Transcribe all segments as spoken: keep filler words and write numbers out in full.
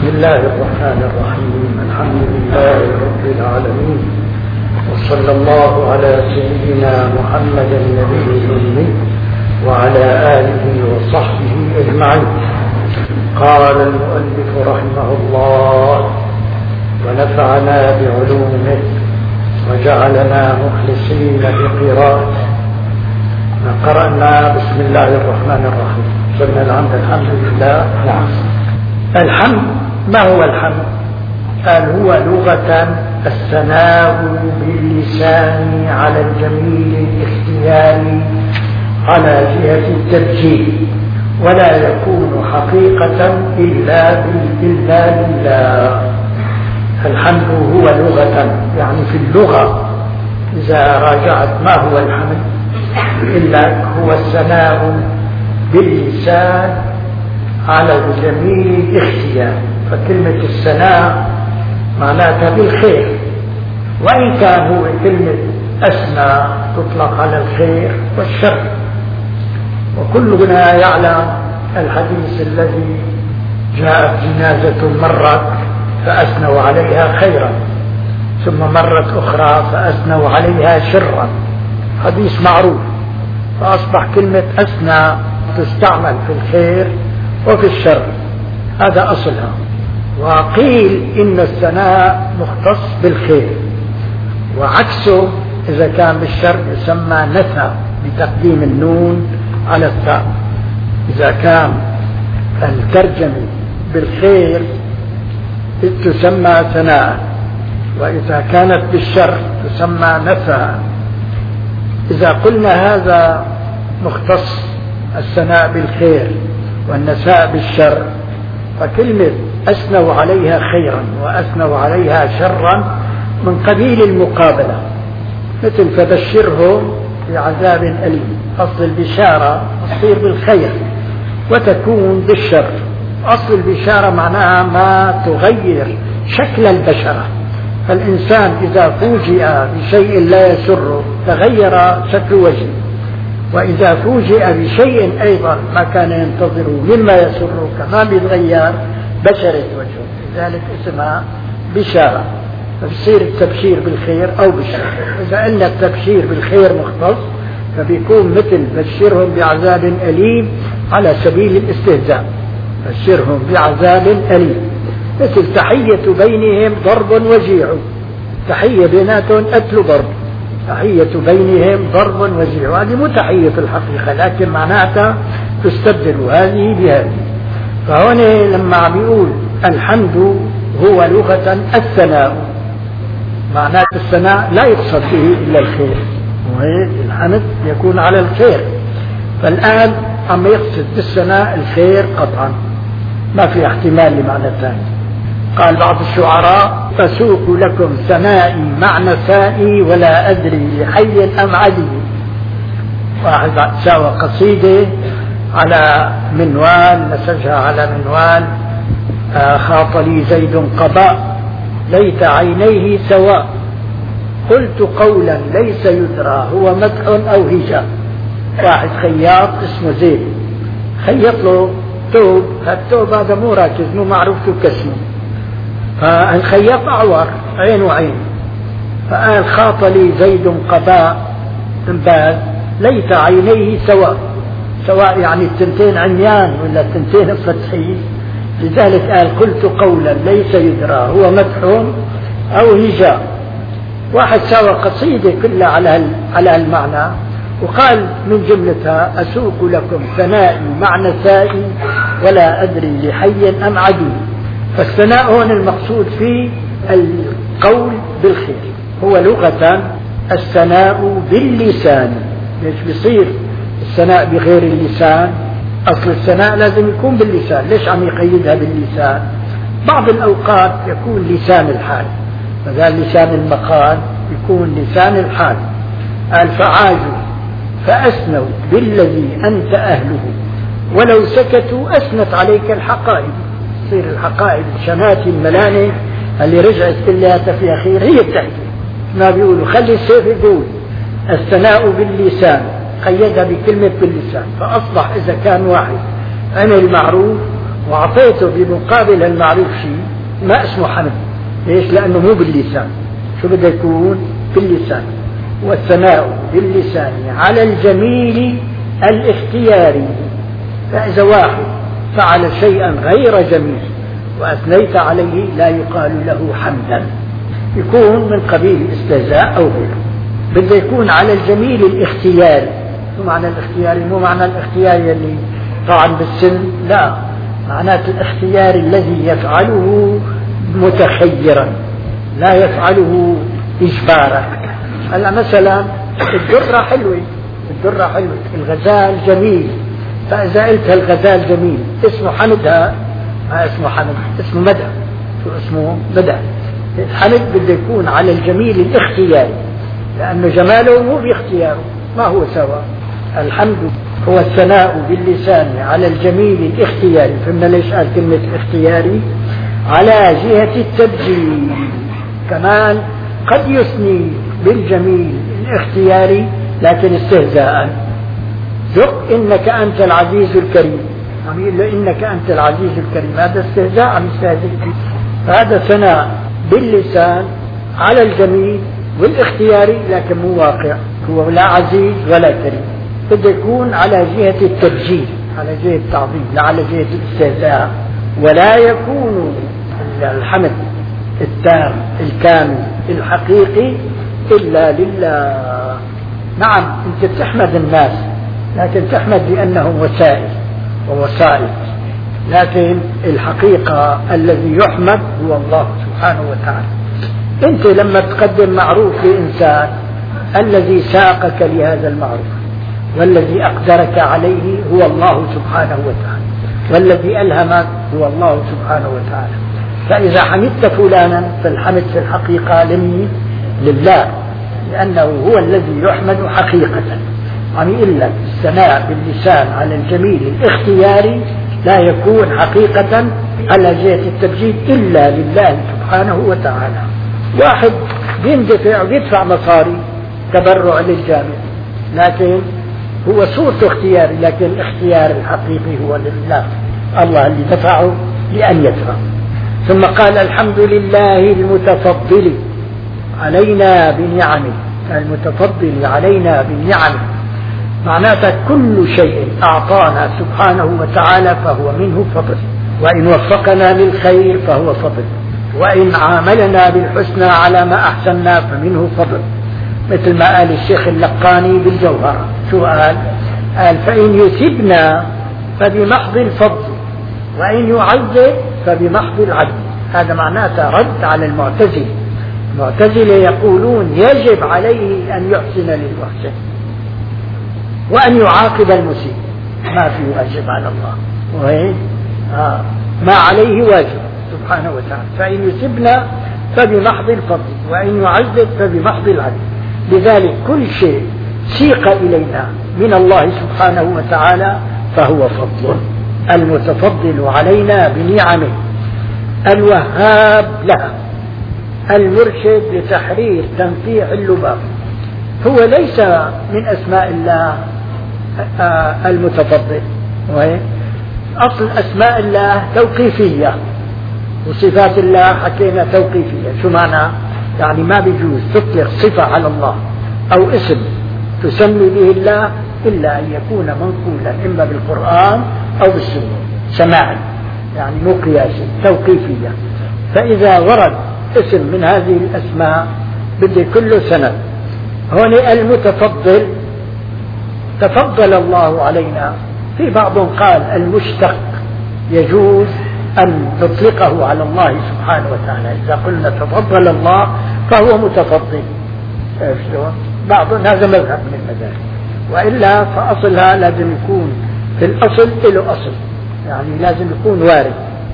بسم الله الرحمن الرحيم. الحمد لله رب العالمين، وصلى الله على سيدنا محمد النبي الأمي وعلى آله وصحبه أجمعين. قال المؤلف رحمه الله: ونفعنا بعلومه وجعلنا مخلصين بقراءته. قرأنا بسم الله الرحمن الرحيم. صلنا الحمد الحمد لله. نعم. الحمد ما هو الحمد؟ قال هو لغة الثناء باللسان على الجميل الاختياري على جهة التبجيل، ولا يكون حقيقة إلا إلا لله. الحمد هو لغة، يعني في اللغة إذا راجعت ما هو الحمد إلا هو الثناء باللسان على الجميل الاختيار. فكلمة الثناء معناتها بالخير، وإن كان هو كلمة أثنى تطلق على الخير والشر. وكلنا يعلم الحديث الذي جاءت جنازة مرت فأثنوا عليها خيرا، ثم مرت أخرى فأثنوا عليها شرا، حديث معروف. فأصبح كلمة أثنى تستعمل في الخير وفي الشر، هذا أصلها. وقيل إن الثناء مختص بالخير، وعكسه إذا كان بالشر يسمى نثى بتقديم النون على الثاء. إذا كان الترجمة بالخير تسمى ثناء، وإذا كانت بالشر تسمى نثى. إذا قلنا هذا مختص الثناء بالخير والنساء بالشر، فكلمة أثنوا عليها خيرا وأثنوا عليها شرا من قبيل المقابلة، مثل فبشرهم بعذاب أليم. أصل البشارة تصير بالخير وتكون بالشر. أصل البشارة معناها ما تغير شكل البشرة، فالإنسان إذا فوجئ بشيء لا يسره تغير شكل وجهه، وإذا فوجئ بشيء أيضا ما كان ينتظره مما يسره كمان بيتغير بشرة وجهه، لذلك اسمها بشارة. فبصير التبشير بالخير أو بالشر. إذا قلنا التبشير بالخير مختص فبيكون مثل بشرهم بعذاب أليم على سبيل الاستهزاء، بشرهم بعذاب أليم. مثل تحية بينهم ضرب وجيع، تحية بيناتهم قتل ضرب، تحية بينهم ضرب وجيع. وهذه مو تحية في الحقيقة، لكن معناتها تستبدل هذه بهذه. فهون لما عم يقول الحمد هو لغة الثناء، معناه الثناء لا يقصد به إلا الخير، وهيك الحمد يكون على الخير. فالآن عم يقصد بالثناء الخير قطعا، ما في احتمال لمعنى ثاني. قال بعض الشعراء: أسوق لكم ثنائي مع نسائي ولا أدري لحي أم عدي. واحد ساوى قصيدة على منوال، نسجها على منوال: خاط لي زيد قباء ليت عينيه سواء، قلت قولا ليس يدرى هو مدح أو هجاء. واحد خياط اسمه زيد خيط له ثوب، هالثوب هذا مو راكز، مو معروف كسمه، فالخياط أعور عين وعين، فقال: خاط لي زيد قباء انباز ليت عينيه سواء. سواء يعني التنتين عميان ولا التنتين فتحي، لذلك قال: قلت قولا ليس يدرى هو مدح أو هجاء. واحد ساوى قصيدة كلها على على المعنى، وقال من جملتها: أسوق لكم ثنائي مع نسائي ولا أدري لحي أم عدو. فالثناء هون المقصود فيه القول بالخير، هو لغة الثناء باللسان. ليش بيصير الثناء بغير اللسان؟ أصل الثناء لازم يكون باللسان. ليش عم يقيدها باللسان؟ بعض الأوقات يكون لسان الحال، فقال لسان المقال يكون لسان الحال. قال: فعاجوا فأثنوا بالذي أنت أهله ولو سكتوا أثنت عليك الحقائب. تصير الحقائب شنات الملانة اللي رجعت كلها في أخير هي التحكي. ما بيقولوا خلي السيف يقول الثناء باللسان، قيدها بكلمة باللسان. فأصبح إذا كان واحد عمل معروف وأعطيته بمقابل المعروف شيء ما اسمه حمد. ليش؟ لأنه مو باللسان. شو بده يكون؟ باللسان. والثناء باللسان على الجميل الاختياري. فإذا واحد فعل شيئا غير جميل وأثنيت عليه لا يقال له حمدا، يكون من قبيل الاستهزاء أو غيره. بده يكون على الجميل الاختياري. شو معنى الاختياري؟ مو معنى الاختياري اللي طبعا بالسن، لا، معناته الاختيار الذي يفعله متخيرا لا يفعله إجبارا. هلا مثلا الدرة حلوة، الدرة حلوة، الغزال جميل، فإذا قلت الغزال جميل اسمه حمد؟ ما اسمه حمد، اسمه مدح. شو اسمه؟ مدح. الحمد بده يكون على الجميل الاختياري، لأنه جماله مو باختياره، ما هو سوا. الحمد هو الثناء باللسان على الجميل الاختياري. فهمنا ليش قال كلمة اختياري؟ على جهة التبجيل. كمان قد يثني بالجميل الاختياري لكن استهزاء. ذق إنك أنت العزيز الكريم، عم يقول له إنك أنت العزيز الكريم، هذا استهزاء، عم يستهزئ فيه. فهذا ثناء باللسان على الجميل والاختياري لكن مو واقع، هو لا عزيز ولا كريم. بده يكون على جهة التبجيل، على جهة التعظيم، لا على جهة الاستهزاء. ولا يكون الحمد التام الكامل الحقيقي إلا لله. نعم أنت تحمد الناس لكن تحمد لأنهم وسائل ووسائط، لكن الحقيقة الذي يحمد هو الله سبحانه وتعالى. أنت لما تقدم معروف لإنسان، الذي ساقك لهذا المعروف والذي أقدرك عليه هو الله سبحانه وتعالى، والذي ألهمك هو الله سبحانه وتعالى. فإذا حمدت فلانا فالحمد في الحقيقة لمن؟ لله، لأنه هو الذي يحمد حقيقة. عم يقول لك الثناء باللسان على الجميل الاختياري لا يكون حقيقة على جهة التبجيل إلا لله سبحانه وتعالى. واحد بيندفع ويدفع مصاري تبرع للجامع، لكن هو صورته اختياري، لكن الاختيار الحقيقي هو لله، الله اللي دفعه لأن يدفع. ثم قال الحمد لله المتفضل علينا بنعمه، المتفضل علينا بنعمه، معناته كل شيء أعطانا سبحانه وتعالى فهو منه فضل، وإن وفقنا للخير فهو فضل، وإن عاملنا بالحسنى على ما أحسننا فمنه فضل. مثل ما قال الشيخ اللقاني بالجوهرة، شو قال؟ قال فإن يثبنا فبمحض الفضل، وإن يعذب فبمحض العدل. هذا معناته رد على المعتزلة. المعتزلة يقولون يجب عليه أن يحسن للمحسن وأن يعاقب المسيء، ما في واجب على الله، وهي آه ما عليه واجب سبحانه وتعالى. فإن يثبنا فبمحض الفضل، وإن يعذب فبمحض العدل. لذلك كل شيء سيق إلينا من الله سبحانه وتعالى فهو فضل. المتفضل علينا بنعمه، الوهاب لها، المرشد لتحرير تنفيع اللباب. هو ليس من أسماء الله المتفضل، وهي أصل أسماء الله توقيفية، وصفات الله حكينا توقيفية. شو معنى؟ يعني ما بيجوز تطلق صفة على الله أو اسم تسمي به الله إلا أن يكون منقولا إما بالقرآن أو بالسنة سماعي، يعني مو قياسي، توقيفية. فإذا ورد اسم من هذه الأسماء بدي كله سند. هون المتفضل تفضل الله علينا. في بعض قال المشتق يجوز أن تطلقه على الله سبحانه وتعالى. إذا قلنا تفضل الله فهو متفضل، بعض هذا مذهب من المذاهب، وإلا فأصلها لازم يكون في الأصل له أصل، يعني لازم يكون وارد.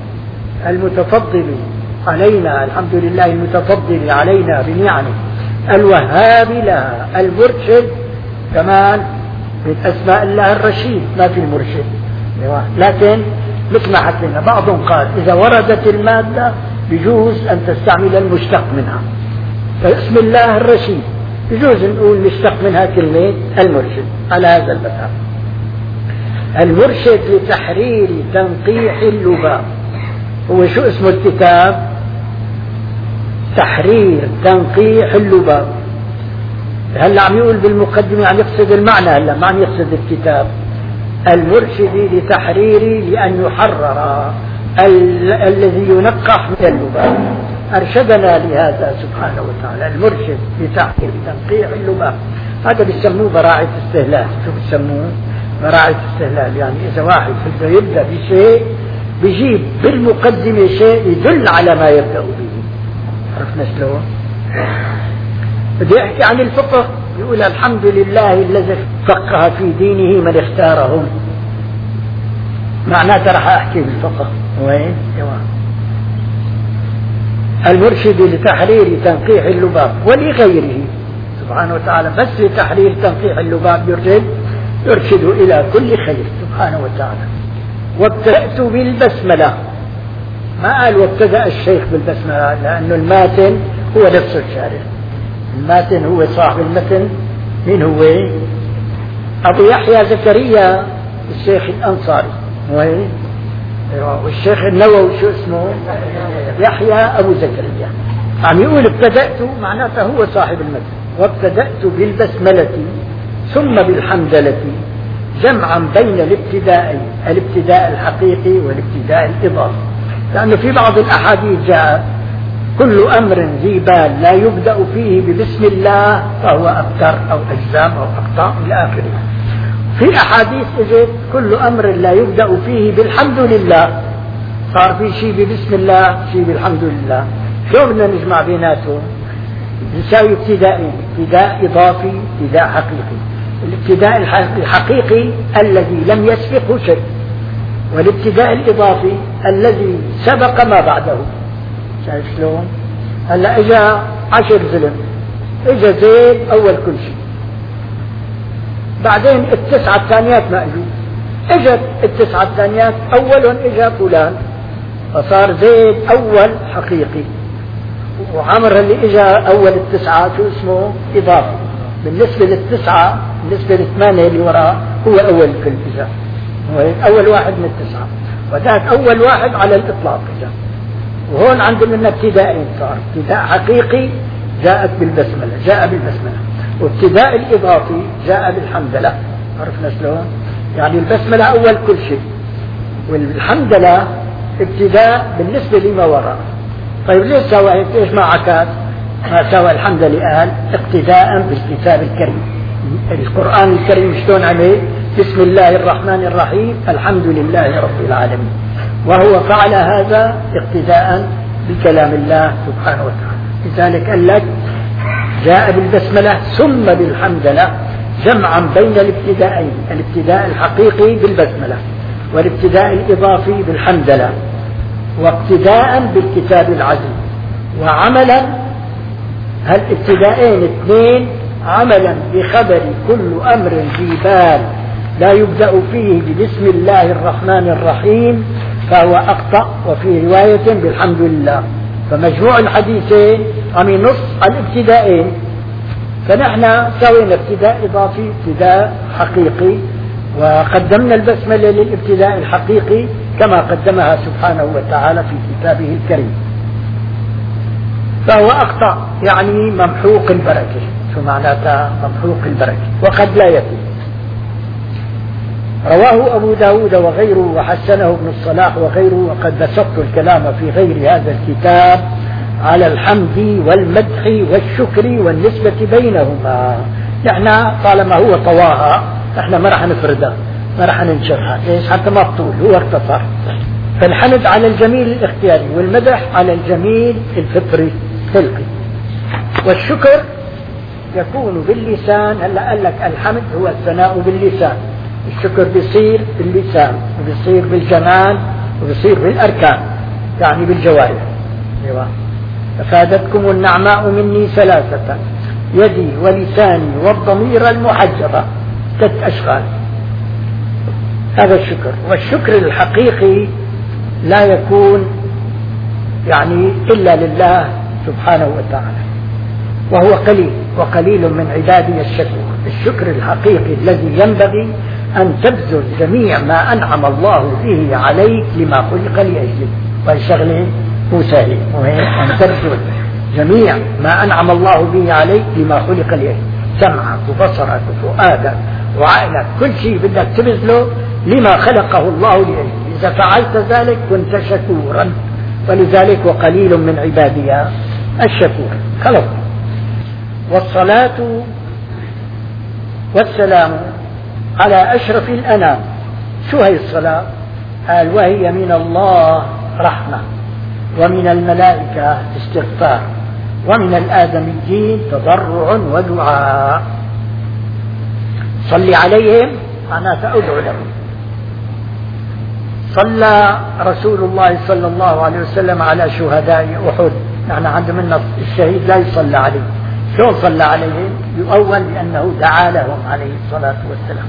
المتفضل علينا، الحمد لله المتفضل علينا بنعمه، الوهاب لها، المرشد كمان من أسماء الله الرشيد، ما في المرشد، لكن مثل ما حكينا بعضهم قال إذا وردت المادة بجوز أن تستعمل المشتق منها. فاسم الله الرشيد بجوز نقول مشتق منها كلمة المرشد على هذا المذهب. المرشد لتحرير تنقيح اللباب. هو شو اسمه الكتاب؟ تحرير تنقيح اللباب. هلا عم يقول بالمقدمة عم يقصد المعنى، هلا ما عم يقصد الكتاب. المرشد لتحرير لأن يحرر ال الذي ينقح من اللباب. أرشدنا لهذا سبحانه وتعالى. المرشد لتحرير تنقيح اللباب، هذا بيسموه براعة استهلال. شو بيسموه؟ براعة استهلال. يعني إذا واحد بده يبدأ بشيء بيجيب بالمقدمة شيء يدل على ما يبدأ به. عرفنا شلون؟ بده يحكي عن الفقه، يقول الحمد لله الذي فقه في دينه من اختارهم. معناته رح أحكي بالفقه. وين؟ المرشد لتحرير تنقيح اللباب ولغيره سبحانه وتعالى. بس لتحرير تنقيح اللباب يرشد يرشد إلى كل خير سبحانه وتعالى. وابتدأت بالبسملة. ما قال وابتدأ الشيخ بالبسملة، لأنه الماتن هو نفسه الشارح. الماتن هو صاحب المتن. من هو؟ أبو يحيى زكريا الشيخ الأنصاري. وين؟ والشيخ النووي شو اسمه؟ يحيى أبو زكريا. عم يقول ابتدأت معناته هو صاحب المتن. وابتدأت بالبسملة ثم بالحمدلة جمعا بين الابتداء الابتداء الحقيقي والابتداء الإضافي. لأنه في بعض الأحاديث جاء كل أمر ذي بال لا يبدأ فيه ببسم الله فهو أبتر أو أجزام أو أقطاع إلى آخره. في أحاديث إجت كل أمر لا يبدأ فيه بالحمد لله، صار في شيء ببسم الله شيء بالحمد لله. شو بدنا نجمع بيناتهم؟ نساوي ابتدائين، ابتداء إضافي ابتداء حقيقي. الابتداء الحقيقي الذي لم يسبقه شيء، والابتداء الإضافي الذي سبق ما بعده. شايف شلون؟ هلا اجا عشر زلم، اجا زيد اول كل شيء، بعدين التسعة الثانيات ما اجوا، اجت التسعة الثانيات اولهم اجا فلان، فصار زيد اول حقيقي، وعمر اللي اجا اول التسعة شو اسمه؟ اضافي. بالنسبة للتسعة بالنسبة للثمانية اللي وراء هو اول كل اجا، هو اول واحد من التسعة، وذاك اول واحد على الاطلاق اجا. وهون عندنا ابتدائين، صار ابتداء حقيقي جاءت بالبسملة جاء بالبسملة، وابتداء الإضافي جاء بالحمدلة. عرفنا شلون؟ يعني البسملة أول كل شيء، والحمدلة ابتداء بالنسبة لما وراء. طيب ليش سوى هيك؟ ليش ما عكس؟ ما سوى الحمد لله؟ قال اقتداء بالكتاب الكريم. القرآن الكريم شلون عليه؟ بسم الله الرحمن الرحيم الحمد لله رب العالمين، وهو فعل هذا اقتداء بكلام الله سبحانه وتعالى. لذلك قال لك جاء بالبسملة ثم بالحمدلة جمعا بين الابتدائين، الابتداء الحقيقي بالبسملة والابتداء الإضافي بالحمدلة، واقتداء بالكتاب العزيز، وعملا هالابتدائين اثنين عملا بخبر كل أمر ذي بال لا يبدأ فيه ببسم الله الرحمن الرحيم فهو أقطع، وفي رواية بالحمد لله. فمجموع الحديثين عم ينص على الابتدائين، فنحن سوينا ابتداء إضافي ابتداء حقيقي، وقدمنا البسملة للابتداء الحقيقي كما قدمها سبحانه وتعالى في كتابه الكريم. فهو أقطع يعني ممحوق البركة. شو معناتها ممحوق البركة؟ وقد لا يكون. رواه أبو داود وغيره وحسنه ابن الصلاح وغيره، وقد بسطت الكلام في غير هذا الكتاب على الحمد والمدح والشكر والنسبة بينهما. نحن طالما هو طواها نحن ما رح نفردها ما رح ننشرها. ليش؟ حتى ما بطول، هو اختصر. فالحمد على الجميل الاختياري، والمدح على الجميل الفطري الخلقي، والشكر يكون باللسان. هلا قال لك الحمد هو الثناء باللسان، الشكر بيصير باللسان وبيصير بالجنان وبيصير بالأركان، يعني بالجوارح. ايوه. أفادتكم النعماء مني ثلاثة: يدي ولساني والضمير المحجبة، ست أشغال. هذا الشكر. والشكر الحقيقي لا يكون يعني إلا لله سبحانه وتعالى، وهو قليل، وقليل من عبادي الشكور. الشكر الحقيقي الذي ينبغي أن تبذل جميع ما أنعم الله به عليك لما خلق لأجله. والشغلة هو سهل وهي أن تبذل جميع ما أنعم الله به عليك لما خلق لأجله، سمعك وبصرك وفؤادك وعقلك، كل شيء بدك تبذله لما خلقه الله لأجله. إذا فعلت ذلك كنت شكورا، ولذلك وقليل من عبادي الشكور. خلص. والصلاة والسلام على أشرف الأنام. شو هي الصلاة؟ قال وهي من الله رحمة، ومن الملائكة استغفار، ومن الآدميين تضرع ودعاء. صل عليهم معناته أدعو لهم. صلى رسول الله صلى الله عليه وسلم على شهداء أحد، يعني عند منا الشهيد لا يصلى عليه. شو صلى عليهم؟ يؤول بأنه دعا لهم عليه الصلاة والسلام.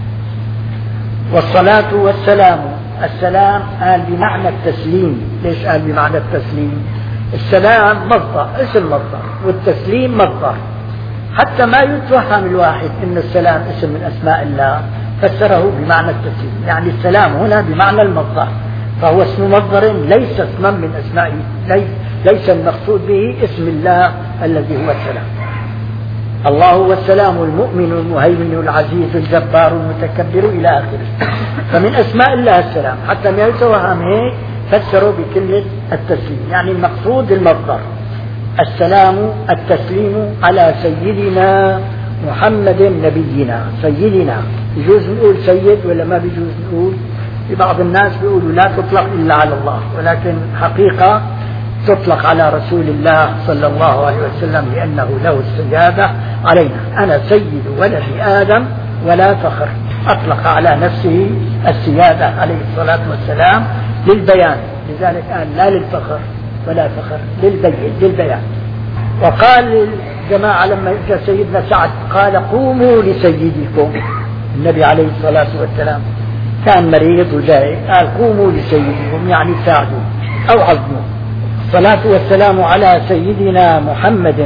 والصلاة والسلام، السلام قال بمعنى التسليم. ليش قال بمعنى التسليم؟ السلام مصدر، اسم مصدر، والتسليم مصدر، حتى ما يتوهم الواحد ان السلام اسم من اسماء الله فسره بمعنى التسليم. يعني السلام هنا بمعنى المصدر، فهو اسم مصدر ليس اسما من اسمائه، ليس المقصود به اسم الله الذي هو السلام. الله هو السلام المؤمن المهيمن العزيز الجبار المتكبر إلى آخره. فمن أسماء الله السلام، حتى ما يتوهم هيك فسروا بكلمة التسليم. يعني المقصود المصدر السلام التسليم على سيدنا محمد نبينا. سيدنا يجوز نقول سيد ولا ما بيجوز نقول؟ في بعض الناس بيقولوا لا تطلق إلا على الله، ولكن حقيقة تطلق على رسول الله صلى الله عليه وسلم لأنه له السيادة علينا. أنا سيد ولد آدم ولا فخر. أطلق على نفسه السيادة عليه الصلاة والسلام للبيان، لذلك قال لا للفخر ولا فخر، للبيان. وقال الجماعة لما جاء سيدنا سعد قال قوموا لسيدكم. النبي عليه الصلاة والسلام كان مريض وجاي، قال قوموا لسيدكم يعني ساعدوا أو عظموا. الصلاة والسلام على سيدنا محمد.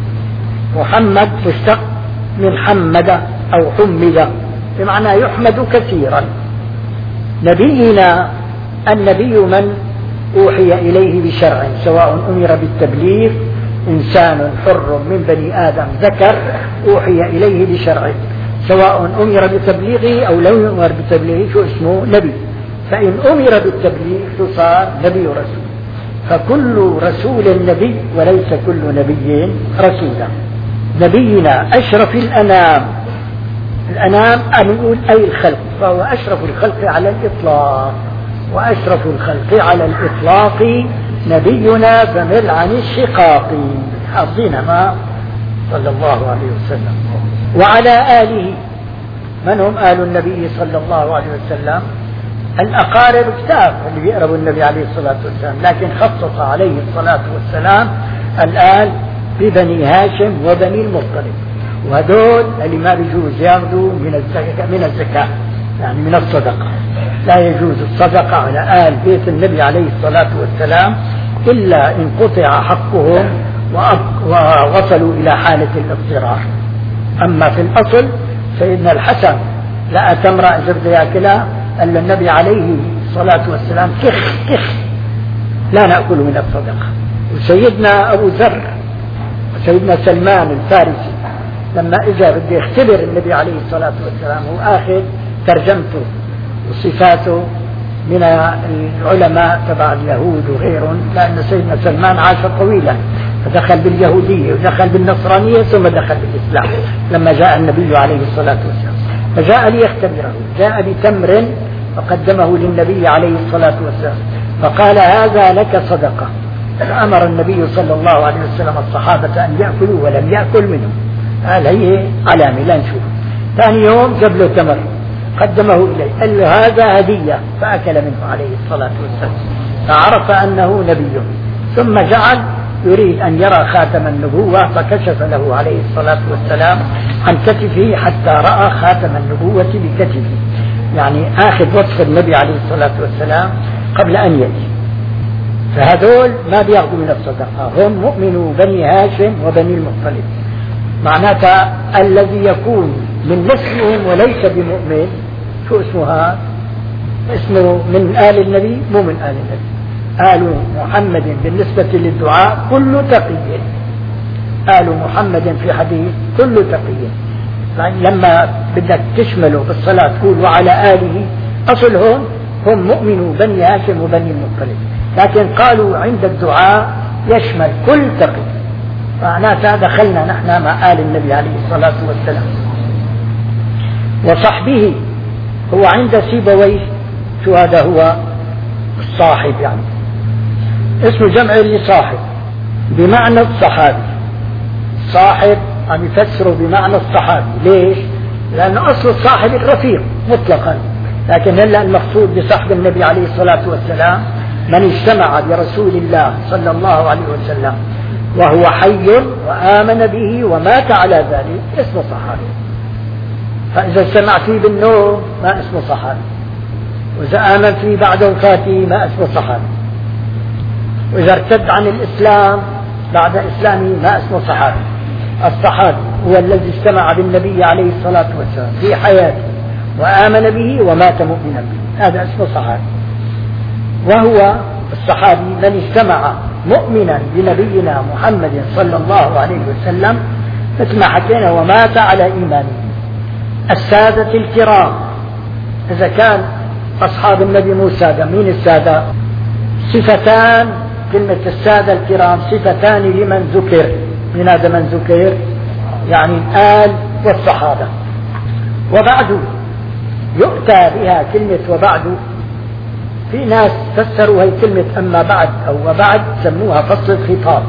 محمد مشتق من حمد أو حمد بمعنى يحمد كثيرا. نبينا النبي من أوحي إليه بشرع، سواء أمر بالتبليغ إنسان حر من بني آدم ذكر أوحي إليه بشرع، سواء أمر بتبليغه أو لم يؤمر بتبليغه شو اسمه نبي. فإن أمر بالتبليغ صار نبي رسول. فكل رسول نبي وليس كل نبي رسولا. نبينا أشرف الأنام. الأنام نقول أي الخلق، فهو أشرف الخلق على الإطلاق، وأشرف الخلق على الإطلاق نبينا فمل عن الشقاق. حافظين ما صلى الله عليه وسلم. وعلى آله. من هم آل النبي صلى الله عليه وسلم؟ الأقارب كتاب اللي بيقربوا النبي عليه الصلاة والسلام، لكن خصص عليه الصلاة والسلام الآل ببني هاشم وبني المطلب، وهدول اللي ما بيجوز ياخذوا من الزكاة من الزكاة يعني من الصدقة. لا يجوز الصدقة على آل بيت النبي عليه الصلاة والسلام إلا إن قطع حقهم ووصلوا إلى حالة الاضطرار. أما في الأصل سيدنا الحسن لقى تمرة إذا بده ياكلها قال النبي عليه الصلاة والسلام كخ كخ لا نأكل من الصدقة. وسيدنا أبو ذر وسيدنا سلمان الفارسي لما إجا بده يختبر النبي عليه الصلاة والسلام هو آخذ ترجمته وصفاته من العلماء تبع اليهود وغيرهم، لأن سيدنا سلمان عاش طويلا فدخل باليهودية ودخل بالنصرانية ثم دخل بالإسلام لما جاء النبي عليه الصلاة والسلام. فجاء ليختبره، جاء بتمر فقدمه للنبي عليه الصلاة والسلام فقال هذا لك صدقة. فأمر النبي صلى الله عليه وسلم الصحابة أن يأكلوا ولم يأكل منه. قال هي علامة لا نشوف. ثاني يوم جاب له تمر قدمه إليه قال له هذا هدية فأكل منه عليه الصلاة والسلام فعرف أنه نبي. ثم جعل يريد أن يرى خاتم النبوة فكشف له عليه الصلاة والسلام عن كتفه حتى رأى خاتم النبوة بكتفه، يعني آخذ وصف النبي عليه الصلاة والسلام قبل أن يأتي. فهذول ما بيأخذوا من الصدقة، هم مؤمنوا بني هاشم وبني المطلب. معناتها الذي يكون من نسلهم وليس بمؤمن شو اسمها؟ اسمه من آل النبي، مو من آل النبي. آل محمد بالنسبة للدعاء كل تقي، آل محمد في حديث كل تقي. لما بدك تشمله بالصلاة تقول وعلى آله، أصلهم هم مؤمنوا بني هاشم وبني المطلب، لكن قالوا عند الدعاء يشمل كل تقي، معناتها دخلنا نحن مع آل النبي عليه الصلاة والسلام. وصحبه هو عند سيبويه، شو هذا؟ هو الصاحب، يعني اسم جمع لصاحب بمعنى الصحابي. صاحب عم يفسره بمعنى الصحابي، ليش؟ لأن أصل الصاحب الرفيق مطلقا، لكن هلا المقصود بصحب النبي عليه الصلاة والسلام من اجتمع برسول الله صلى الله عليه وسلم وهو حي وآمن به ومات على ذلك، اسمه صحابي. فإذا اجتمع فيه بالنوم ما اسمه صحابي، وإذا آمن فيه بعد وفاته ما اسمه صحابي، وإذا ارتد عن الإسلام بعد إسلامه ما اسمه صحابي. الصحابي هو الذي اجتمع بالنبي عليه الصلاة والسلام في حياته وآمن به ومات مؤمنا به، هذا اسمه صحابي. وهو الصحابي من اجتمع مؤمنا بنبينا محمد صلى الله عليه وسلم مثل ما حكينا ومات على إيمانه. السادة الكرام، إذا كان أصحاب النبي مو سادة، مين السادة؟ صفتان، كلمة السادة الكرام صفتان لمن ذكر. من هذا من ذكر؟ يعني الآل والصحابة. وبعد يؤتى بها كلمة وبعد، في ناس فسروا هي كلمة أما بعد أو وبعد سموها فصل الخطاب.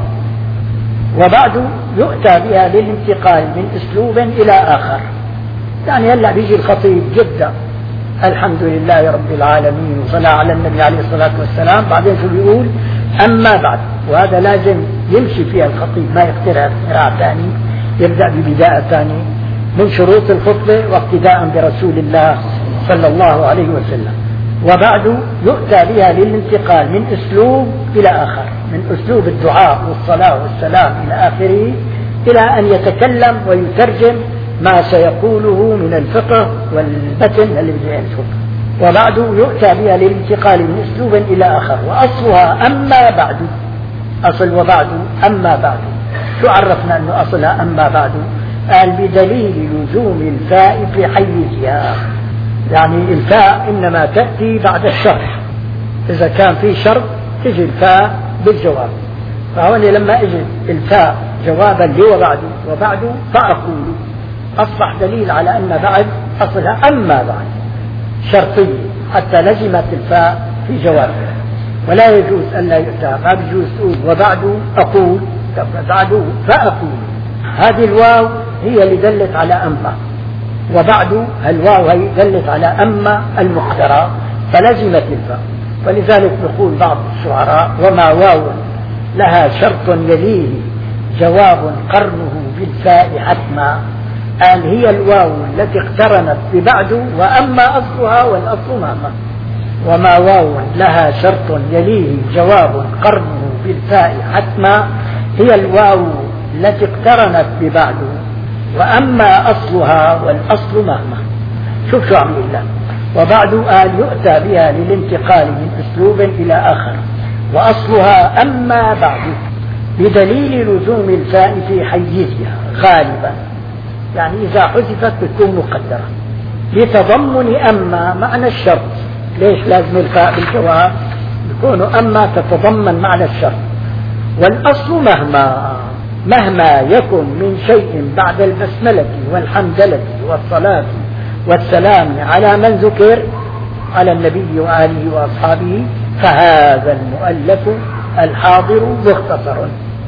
وبعد يؤتى بها للانتقال من أسلوب إلى آخر، يعني هلا بيجي الخطيب جدا الحمد لله رب العالمين وصلى على النبي عليه الصلاة والسلام، بعدين شو بيقول؟ أما بعد. وهذا لازم يمشي فيها الخطيب، ما يخترع اختراع ثاني، يبدأ ببداية ثانية. من شروط الخطبة واقتداء برسول الله صلى الله عليه وسلم. وبعد يؤتى بها للانتقال من أسلوب إلى آخر، من أسلوب الدعاء والصلاة والسلام إلى آخره، إلى أن يتكلم ويترجم ما سيقوله من الفقه والمتن اللي بده الفقه. وبعد يؤتى بها للانتقال من أسلوب إلى آخر. وأصلها أما بعد، أصل وبعد أما بعد. شو عرفنا أنه أصلها أما بعد؟ قال بدليل لزوم الفاء في حيزها، يعني الفاء إنما تأتي بعد الشرح، إذا كان في شرط تجي الفاء بالجواب. فهون لما اجي الفاء جوابا لي وبعد وبعد فأقول، أصبح دليل على أن بعد أصلها أما بعد شرطية، حتى لزمت الفاء في جوابها. ولا يجوز أن لا يؤتى، ما بيجوز تقول وبعد أقول بعد فأقول. هذه الواو هي اللي دلت على أما، وبعد الواو هي دلت على أما المقدرة فلزمت الفاء. ولذلك يقول بعض الشعراء وما واو لها شرط يليه جواب قرنه بالفاء حتما. قال هي الواو التي اقترنت ببعد وأما أصلها والأصل مهما. وما واو لها شرط يليه جواب قرنه بالفاء حتما، هي الواو التي اقترنت ببعد وأما أصلها والأصل مهما. شوف شو عمل الله. وبعد قال يؤتى بها للانتقال من أسلوب إلى آخر، وأصلها أما بعد بدليل لزوم الفاء في حيزها غالبا، يعني إذا حذفت بتكون مقدرة لتضمن أما معنى الشرط. ليش لازم الفاء بالجواب؟ يكون أما تتضمن معنى الشرط. والأصل مهما، مهما يكن من شيء بعد البسملة والحمدلة والصلاة والسلام على من ذكر، على النبي وآله وأصحابه، فهذا المؤلف الحاضر مختصر.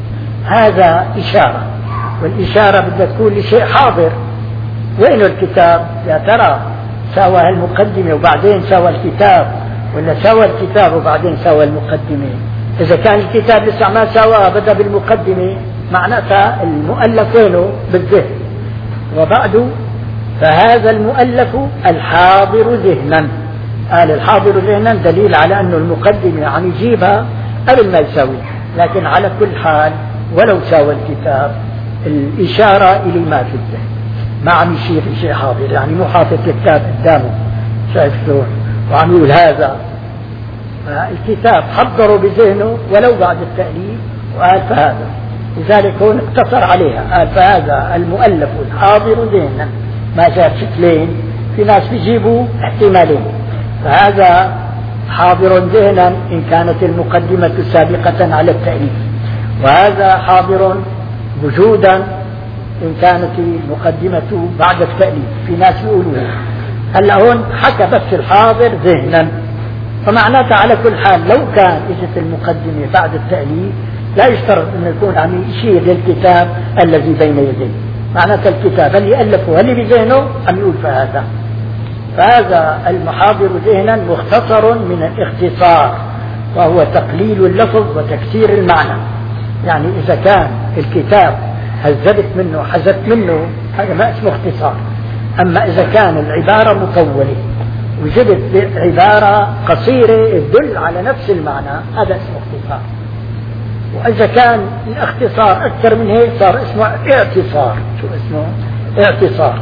هذا إشارة، والإشارة بدها تكون لشيء حاضر. وين الكتاب؟ يا ترى سوى المقدمة وبعدين سوى الكتاب، ولا سوى الكتاب وبعدين سوى المقدمة؟ إذا كان الكتاب لسه ما سوى بدأ بالمقدمة، معناتها المؤلف وينه؟ بالذهن. وبعد فهذا المؤلف الحاضر ذهنا. قال الحاضر ذهنا دليل على أنه المقدمة عم يجيبها قبل ما يسوي، لكن على كل حال ولو سوى الكتاب الإشارة إلى ما في الذهن، ما عم يشير شيء حاضر، يعني مو حاطط الكتاب قدامه شايف شلون؟ وعم يقول هذا الكتاب حضروا بذهنه ولو بعد التأليف وقال فهذا، لذلك هون اقتصر عليها، قال فهذا المؤلف الحاضر ذهنا، ما جاب شكلين، في ناس بيجيبوا احتمالين، فهذا حاضر ذهنا إن كانت المقدمة سابقة على التأليف، وهذا حاضر وجودا إن كانت المقدمة بعد التأليف، في ناس يقولون. هلا هون حكى بس الحاضر ذهنا، فمعناته على كل حال لو كان اجت المقدمة بعد التأليف لا يشترط أن يكون عم يشير للكتاب الذي بين يديه، معناته الكتاب اللي ألفه اللي بذهنه عم يقول فهذا. فهذا المحاضر ذهنا مختصر من الاختصار، وهو تقليل اللفظ وتكسير المعنى. يعني إذا كان الكتاب هذبت منه حذفت منه هذا ما اسمه اختصار. أما إذا كان العبارة مطولة وجدت عبارة قصيرة تدل على نفس المعنى هذا اسمه اختصار. وإذا كان الاختصار أكثر من هيك صار اسمه اعتصار. شو اسمه؟ اعتصار.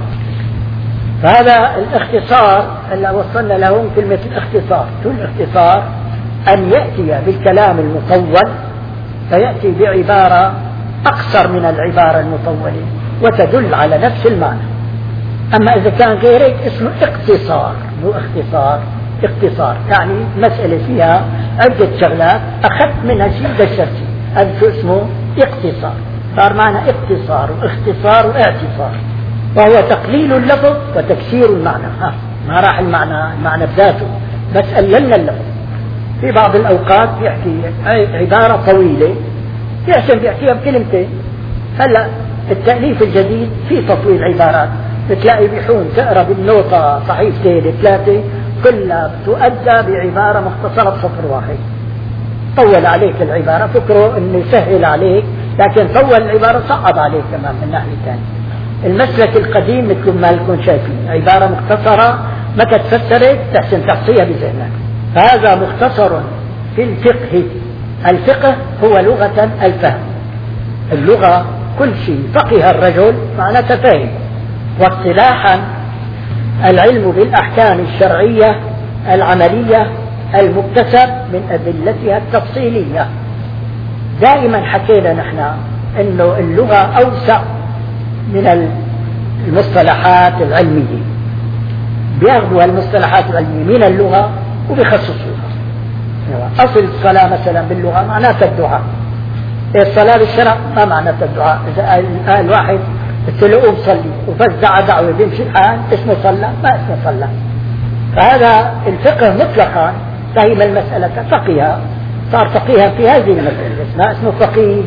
فهذا الاختصار اللي وصلنا له كلمة الاختصار. شو الاختصار؟ أن يأتي بالكلام المطول فيأتي بعبارة أقصر من العبارة المطولة وتدل على نفس المعنى. أما إذا كان غيرك اسمه اقتصار، مو اختصار، اقتصار يعني مسألة فيها عدة شغلات أخذت منها شيء دشرت شيء، هذا شو اسمه اقتصار. صار معنى اقتصار واختصار واعتصار، وهو تقليل اللفظ وتكسير المعنى. ها ما راح المعنى المعنى بذاته، بس قللنا اللفظ. في بعض الأوقات يحكي عبارة طويلة يحسن بيحكيها بكلمتين. هلا التأليف الجديد في تطويل عبارات، بتلاقي بيحون تقرا بالنوطة صحيفتين ثلاثة كلها تؤدى بعبارة مختصرة بسطر واحد. طول عليك العبارة، فكره انه يسهل عليك، لكن طول العبارة صعب عليك كمان من ناحية ثانية. المسلك القديم مثل ما لكم شايفين عبارة مختصرة متى تفسرت تحسن تحصيها بذهنك. هذا مختصر في الفقه. الفقه هو لغة الفهم. اللغة كل شيء فقه الرجل معناته فهم. واصطلاحا العلم بالأحكام الشرعية العملية المكتسب من أدلتها التفصيلية. دائما حكينا نحن انه اللغة اوسع من المصطلحات العلمية، بياخذوا المصطلحات العلمية من اللغة وبيخصصوها. اصل الصلاة مثلا باللغة معناتها الدعاء. الصلاة بالشرع ما معناتها الدعاء. اذا قال واحد قلت له قوم صلي وفزع دعوة بيمشي الحال اسمه صلى؟ ما اسمه صلى. فهذا الفقه مطلقا فهم المسألة فقيها، صار فقيها في هذه المسألة، ما اسمه فقيه.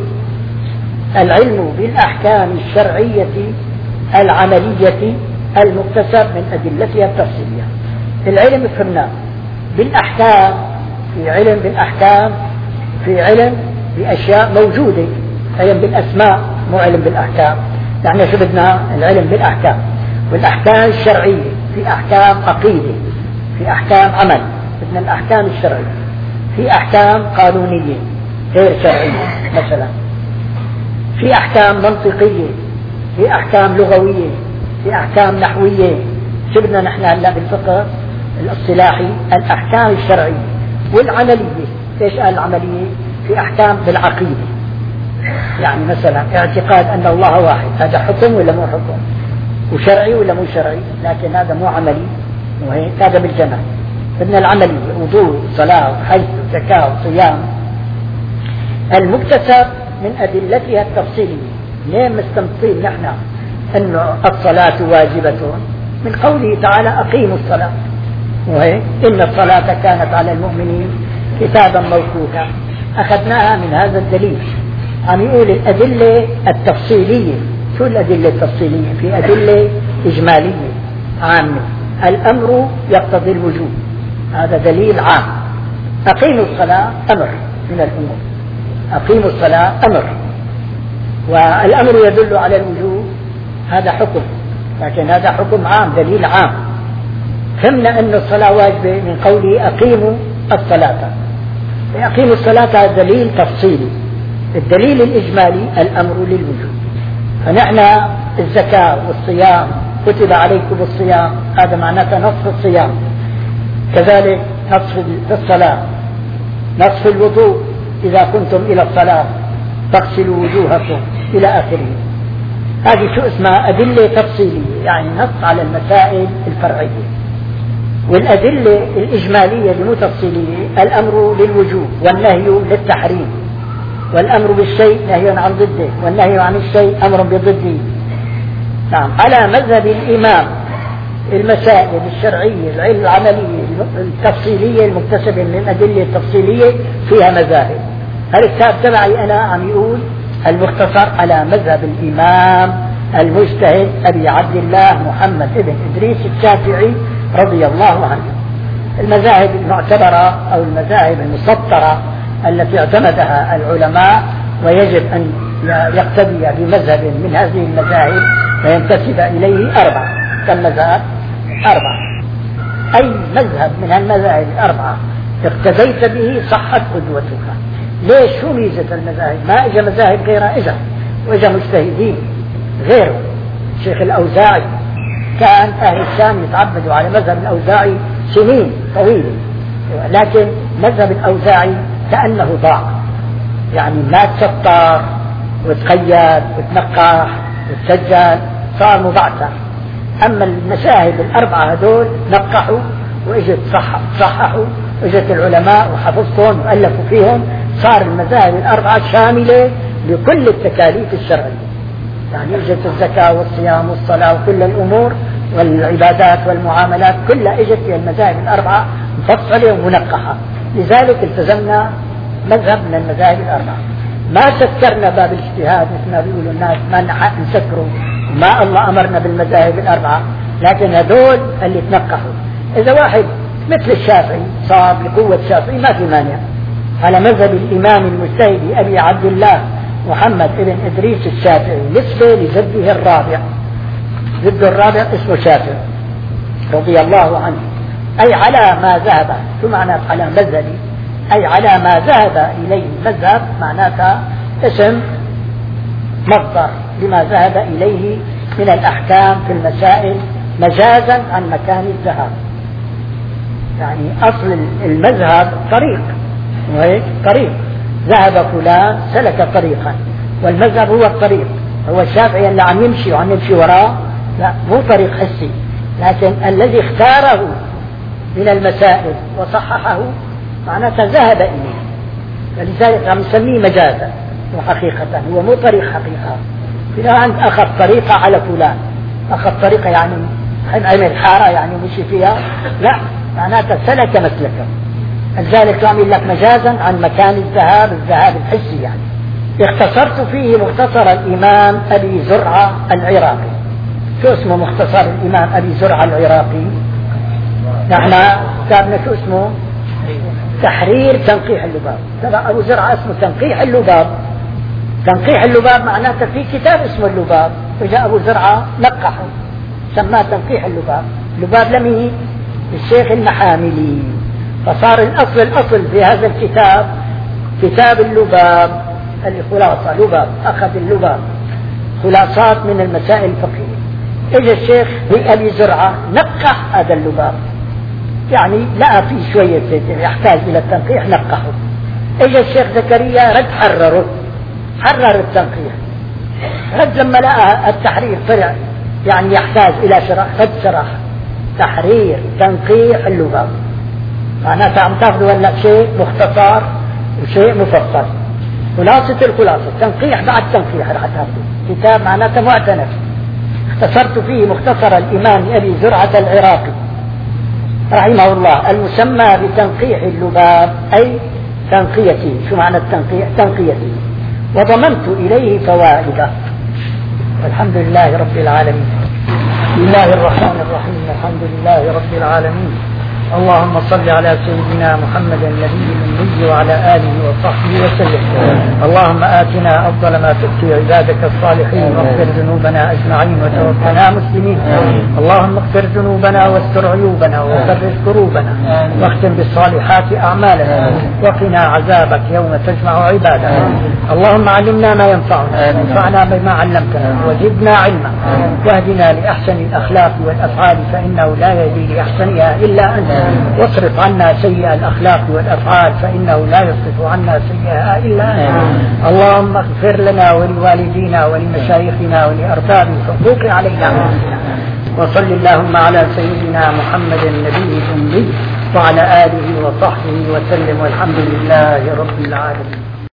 العلم بالأحكام الشرعية العملية المكتسب من أدلتها التفصيلية. العلم فهمناه بالأحكام، في علم بالأحكام، في علم بأشياء موجودة، علم بالأسماء مو علم بالأحكام. يعني شو بدنا؟ العلم بالأحكام، والأحكام الشرعية، في أحكام عقيدة، في أحكام عمل، بدنا الأحكام الشرعية، في أحكام قانونية غير شرعية مثلا، في أحكام منطقية، في أحكام لغوية، في أحكام نحوية. شو بدنا نحن هلا بالفقه الاصطلاحي؟ الأحكام الشرعية والعملية. ايش قال العملية؟ في أحكام بالعقيدة، يعني مثلا اعتقاد أن الله واحد، هذا حكم ولا مو حكم؟ وشرعي ولا مو شرعي؟ لكن هذا مو عملي، وهيك هذا بالجمع. بدنا العملية، وضوء، صلاة، وحج، وزكاة، وصيام، المكتسب من أدلتها التفصيلية. ليه مستنبطين نحن أن الصلاة واجبة؟ من قوله تعالى أقيموا الصلاة، وهيك إن الصلاة كانت على المؤمنين كتابا موقوتا. أخذناها من هذا الدليل. عم يقول الأدلة التفصيلية. شو الأدلة التفصيلية؟ في أدلة إجمالية عامة. الأمر يقتضي الوجوب، هذا دليل عام. أقيموا الصلاة أمر من الأمور، أقيموا الصلاة أمر، والأمر يدل على الوجوب، هذا حكم، لكن هذا حكم عام، دليل عام. فهمنا أن الصلاة واجبة من قوله أقيموا الصلاة. أقيموا الصلاة هذا دليل تفصيلي. الدليل الإجمالي الأمر للوجوب. فنحن الزكاة والصيام كتب عليكم الصيام، هذا معناته نص الصيام. كذلك نص في الصلاة، نص في الوضوء إذا كنتم إلى الصلاة فاغسلوا وجوهكم إلى آخره. هذه شو اسمها؟ أدلة تفصيلية، يعني نص على المسائل الفرعية. والأدلة الإجمالية المتفصيلية الأمر للوجوب والنهي للتحريم، والأمر بالشيء نهي عن ضده، والنهي عن الشيء أمر بضده. نعم، على مذهب الإمام المسائل الشرعية العملية التفصيلية المكتسبة من الأدلة التفصيلية فيها مذاهب. الكتاب تبعي أنا عم يقول المختصر على مذهب الإمام المجتهد أبي عبد الله محمد بن إدريس الشافعي رضي الله عنه. المذاهب المعتبرة أو المذاهب المسطرة التي اعتمدها العلماء ويجب أن يقتدي بمذهب من هذه المذاهب وينتسب إليه أربعة. كالمذاهب أربعة، أي مذهب من المذاهب الأربعة اقتديت به صحت قدوتك. ليش؟ شو ميزة المذاهب؟ ما إجا مذاهب غيرها، إجا وإجا مجتهدين غيره. الشيخ الأوزاعي كان أهل الشام يتعبدوا على مذهب الأوزاعي سنين طويلة، لكن مذهب الأوزاعي كأنه ضاع، يعني ما تشطر وتقيد وتنقح وتسجل، صار مبعثر. أما المذاهب الأربعة هدول نقحوا وإجت صححوا، إجت العلماء وحفظتهم وألفوا فيهم، صار المذاهب الأربعة شاملة لكل التكاليف الشرعية. يعني إجت الزكاة والصيام والصلاة وكل الأمور والعبادات والمعاملات كلها إجت في المذاهب الأربعة مفصلة ومنقحة. لذلك التزمنا مذهب من المذاهب الأربعة، ما سكرنا باب الاجتهاد مثل ما بيقولوا الناس، ما نسكروا، ما الله أمرنا بالمذاهب الأربعة، لكن هذول اللي تنقحوا. إذا واحد مثل الشافعي صار بقوة الشافعي ما في مانع على مذهب الإمام المجتهد أبي عبد الله محمد بن إدريس الشافعي نسبة لجده الرابع. جده الرابع اسمه شافعي رضي الله عنه، أي على ما ذهب. شو معناه على مذهبي؟ أي على ما ذهب إليه المذهب، معناتها اسم مصدر لما ذهب إليه من الأحكام في المسائل مجازا عن مكان الذهاب. يعني أصل المذهب طريق، وهيك طريق ذهب فلان سلك طريقا، والمذهب هو الطريق. هو الشافعي اللي عم يمشي وعم يمشي وراه، لا مو طريق حسي، لكن الذي اختاره من المسائل وصححه معناته ذهب إليه، فلذلك عم نسميه مجازا، وحقيقة هو مو طريق حقيقة. فلان أخذ طريقة على فلان، أخذ طريقة يعني عمل حارة يعني مشي فيها، لا معناته سلك مسلكه. لذلك عم يقول لك مجازا عن مكان الذهاب، الذهاب الحسي. يعني اختصرت فيه مختصر الإمام أبي زرعة العراقي. شو اسمه مختصر الإمام أبي زرعة العراقي؟ نحن كتابنا شو اسمه؟ تحرير تنقيح اللباب. تبع أبو زرعة اسمه تنقيح اللباب. تنقيح اللباب معناته في كتاب اسمه اللباب، وجاء أبو زرعة نقحه سماه تنقيح اللباب. اللباب لمين؟ الشيخ المحاملي. فصار الأصل الأصل في هذا الكتاب كتاب اللباب، الخلاصة لباب، أخذ اللباب خلاصات من المسائل الفقهية. إجا الشيخ أبي زرعة نقح هذا اللباب، يعني لقى فيه شوية يحتاج إلى التنقيح نقحه. إجا الشيخ زكريا رد حرره، حرر التنقيح. رد لما لقى التحرير طلع يعني يحتاج إلى شرح، رد شرح تحرير تنقيح اللباب. معناتها عم تاخذوا هلا شيء مختصر وشيء مفصل، خلاصة الخلاصة، تنقيح بعد تنقيح رح تاخذوا كتاب معناته معتنف. اختصرت فيه مختصر الإمام أبي زرعة العراقي رحمه الله المسمى بتنقيح اللباب، أي تنقيتي. شو معنى التنقيح؟ تنقيتي. وضمنت إليه فوائده. الحمد لله رب العالمين. بسم الله الرحمن الرحيم. الحمد لله رب العالمين. اللهم صل على سيدنا محمد النبي الأمي وعلى آله وصحبه وسلم. اللهم آتنا أفضل ما تؤتي عبادك الصالحين، واغفر ذنوبنا أجمعين وتوفنا مسلمين. اللهم اغفر ذنوبنا واستر عيوبنا وفرج كروبنا، واختم بالصالحات أعمالنا، وقنا عذابك يوم تجمع عبادك. اللهم علمنا ما ينفعنا، وانفعنا بما علمتنا، وزدنا علما، واهدنا لأحسن الأخلاق والأفعال، فإنه لا يهدي لأحسنها إلا أنت. واصرف عنا سيئ الأخلاق والأفعال فإنه لا يصرف عنا سيئها إلا أنت. اللهم اغفر لنا ولوالدينا ولمشايخنا ولأرباب الحقوق علينا. وصل اللهم على سيدنا محمد النبي الأمي وعلى آله وصحبه وسلم والحمد لله رب العالمين.